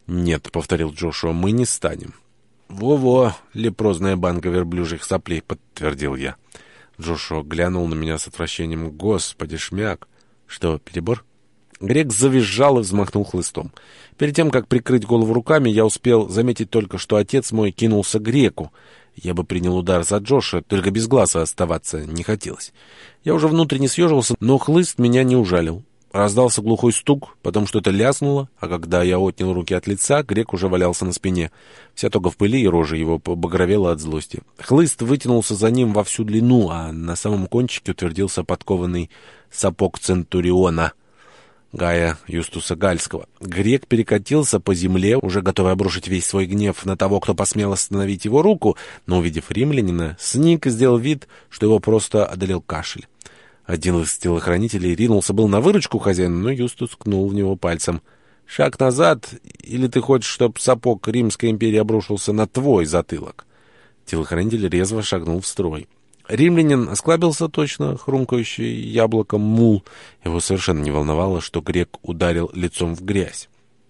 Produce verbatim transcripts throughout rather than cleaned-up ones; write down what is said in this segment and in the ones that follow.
«Нет», — повторил Джошуа, — «мы не станем». «Во-во, лепрозная банка верблюжьих соплей», — подтвердил я. Джошуа глянул на меня с отвращением. «Господи, шмяк! Что, перебор?» Грек завизжал и взмахнул хлыстом. Перед тем, как прикрыть голову руками, я успел заметить только, что отец мой кинулся к Греку. Я бы принял удар за Джоша, только без глаза оставаться не хотелось. Я уже внутренне съежился, но хлыст меня не ужалил. Раздался глухой стук, потом что-то ляснуло, а когда я отнял руки от лица, Грек уже валялся на спине. Вся тога в пыли, и рожа его побагровела от злости. Хлыст вытянулся за ним во всю длину, а на самом кончике утвердился подкованный сапог Центуриона Гая Юстуса Гальского. Грек перекатился по земле, уже готовый обрушить весь свой гнев на того, кто посмел остановить его руку, но, увидев римлянина, сник и сделал вид, что его просто одолел кашель. Один из телохранителей ринулся был на выручку хозяина, но Юстус ткнул в него пальцем. «Шаг назад, или ты хочешь, чтобы сапог Римской империи обрушился на твой затылок?» Телохранитель резво шагнул в строй. Римлянин осклабился точно, хрумкающий яблоком мул. Его совершенно не волновало, что Грек ударил лицом в грязь.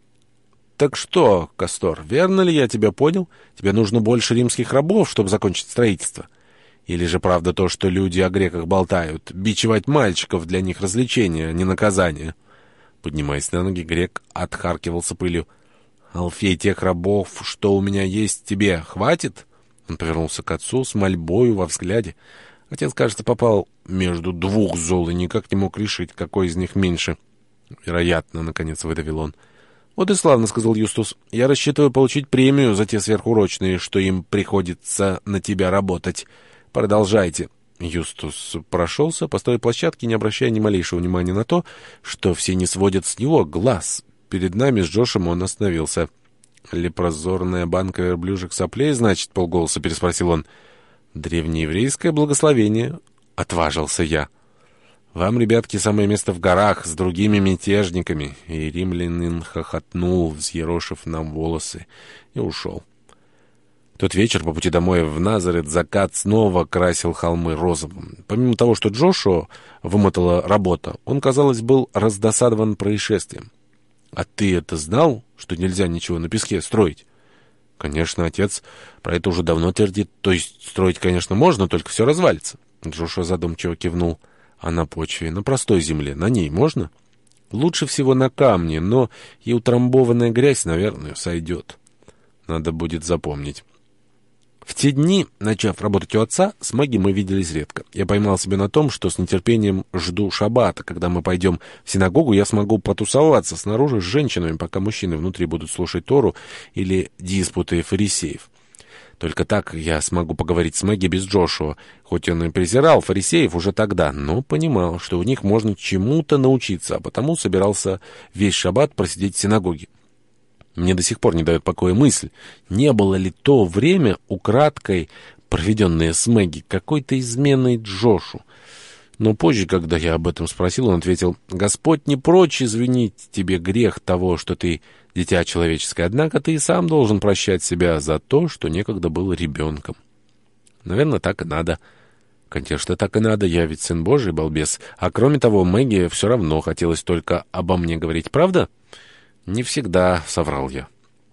«Так что, Кастор, верно ли я тебя понял? Тебе нужно больше римских рабов, чтобы закончить строительство? Или же правда то, что люди о греках болтают? Бичевать мальчиков для них развлечение, а не наказание?» Поднимаясь на ноги, Грек отхаркивался пылью. «Алфей, тех рабов, что у меня есть, тебе хватит?» Он повернулся к отцу с мольбою во взгляде. Отец, кажется, попал между двух зол и никак не мог решить, какой из них меньше. «Вероятно», — наконец выдавил он. «Вот и славно», — сказал Юстус. «Я рассчитываю получить премию за те сверхурочные, что им приходится на тебя работать. Продолжайте». Юстус прошелся по строй площадке, не обращая ни малейшего внимания на то, что все не сводят с него глаз. Перед нами с Джошем он остановился. «Лепрозорная банка верблюжьих соплей, значит?» — полголоса переспросил он. «Древнееврейское благословение», — отважился я. «Вам, ребятки, самое место в горах с другими мятежниками». И римлянин хохотнул, взъерошив нам волосы, и ушел. Тот вечер по пути домой в Назарет закат снова красил холмы розовым. Помимо того, что Джошуа вымотала работа, он, казалось, был раздосадован происшествием. «А ты это знал, что нельзя ничего на песке строить?» «Конечно, отец про это уже давно твердит. То есть строить, конечно, можно, только все развалится». Джошуа задумчиво кивнул. «А на почве, на простой земле, на ней можно?» «Лучше всего на камне, но и утрамбованная грязь, наверное, сойдет. Надо будет запомнить». В те дни, начав работать у отца, с Мэгги мы виделись редко. Я поймал себя на том, что с нетерпением жду шаббата. Когда мы пойдем в синагогу, я смогу потусоваться снаружи с женщинами, пока мужчины внутри будут слушать Тору или диспуты фарисеев. Только так я смогу поговорить с Мэгги без Джошуа, хоть он и презирал фарисеев уже тогда, но понимал, что у них можно чему-то научиться, а потому собирался весь шаббат просидеть в синагоге. Мне до сих пор не дает покоя мысль, не было ли то время, украдкой проведенное с Мэгги, какой-то изменой Джошу. Но позже, когда я об этом спросил, он ответил: «Господь не прочь извинить тебе грех того, что ты дитя человеческое, однако ты и сам должен прощать себя за то, что некогда был ребенком». Наверное, так и надо. Конечно, так и надо, я ведь сын Божий, балбес. А кроме того, Мэгги все равно хотелось только обо мне говорить, правда? «Не всегда», — соврал я.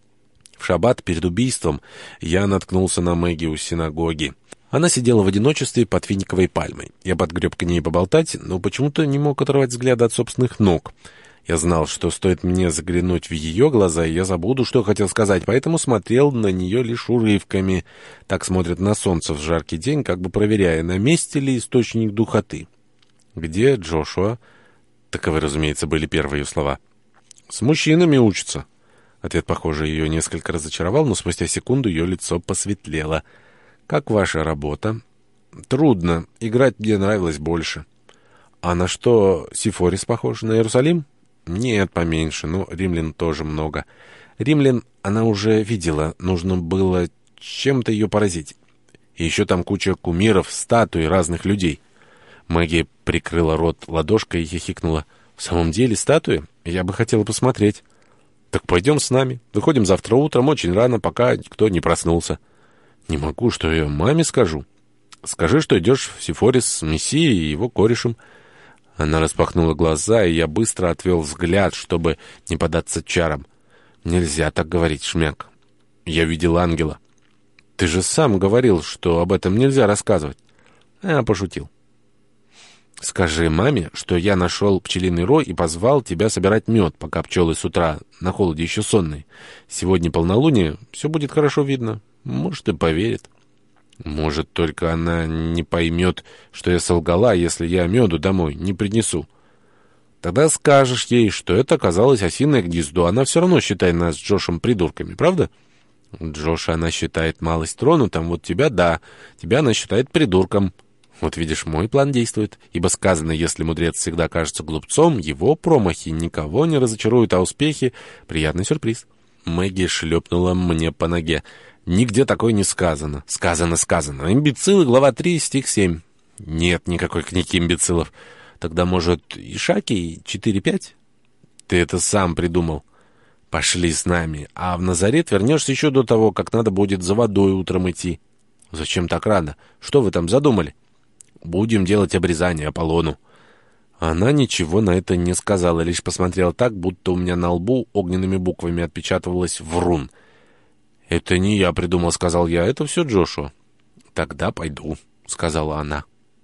В шаббат перед убийством я наткнулся на Мэгги у синагоги. Она сидела в одиночестве под финиковой пальмой. Я подгреб к ней поболтать, но почему-то не мог оторвать взгляда от собственных ног. Я знал, что стоит мне заглянуть в ее глаза, и я забуду, что хотел сказать, поэтому смотрел на нее лишь урывками. Так смотрят на солнце в жаркий день, как бы проверяя, на месте ли источник духоты. «Где Джошуа?» Таковы, разумеется, были первые ее слова. «С мужчинами учатся». Ответ, похоже, ее несколько разочаровал, но спустя секунду ее лицо посветлело. «Как ваша работа?» «Трудно. Играть мне нравилось больше». «А на что Сифорис похож? На Иерусалим?» «Нет, поменьше, но римлян тоже много». «Римлян она уже видела. Нужно было чем-то ее поразить. И еще там куча кумиров, статуй разных людей». Мэгги прикрыла рот ладошкой и хихикнула. «В самом деле статуи? Я бы хотела посмотреть». «Так пойдем с нами. Выходим завтра утром, очень рано, пока никто не проснулся». «Не могу, что я маме скажу». «Скажи, что идешь в Сифорис с Мессией и его корешем». Она распахнула глаза, и я быстро отвел взгляд, чтобы не поддаться чарам. Нельзя так говорить, Шмяк. Я видел ангела. Ты же сам говорил, что об этом нельзя рассказывать. Я пошутил. Скажи маме, что я нашел пчелиный рой и позвал тебя собирать мед, пока пчелы с утра на холоде еще сонные. Сегодня полнолуние, все будет хорошо видно. Может, и поверит. Может, только она не поймет, что я солгала, если я меду домой не принесу. Тогда скажешь ей, что это оказалось осиное гнездо. Она все равно считает нас с Джошем придурками, правда? Джоша она считает малость тронутым, вот тебя, да, тебя она считает придурком. Вот видишь, мой план действует, ибо сказано, если мудрец всегда кажется глупцом, его промахи никого не разочаруют, а успехи — приятный сюрприз. Мэгги шлепнула мне по ноге. Нигде такое не сказано. Сказано, сказано. Имбецилы, глава три, стих семь. Нет никакой книги имбецилов. Тогда, может, Ишаки четыре пять? Ты это сам придумал. Пошли с нами, а в Назарет вернешься еще до того, как надо будет за водой утром идти. Зачем так рано? Что вы там задумали? Будем делать обрезание Аполлону. Она ничего на это не сказала, лишь посмотрела так, будто у меня на лбу огненными буквами отпечатывалось «Врун». «Это не я придумал», — сказал я, — «это все Джошуа». «Тогда пойду», — сказала она.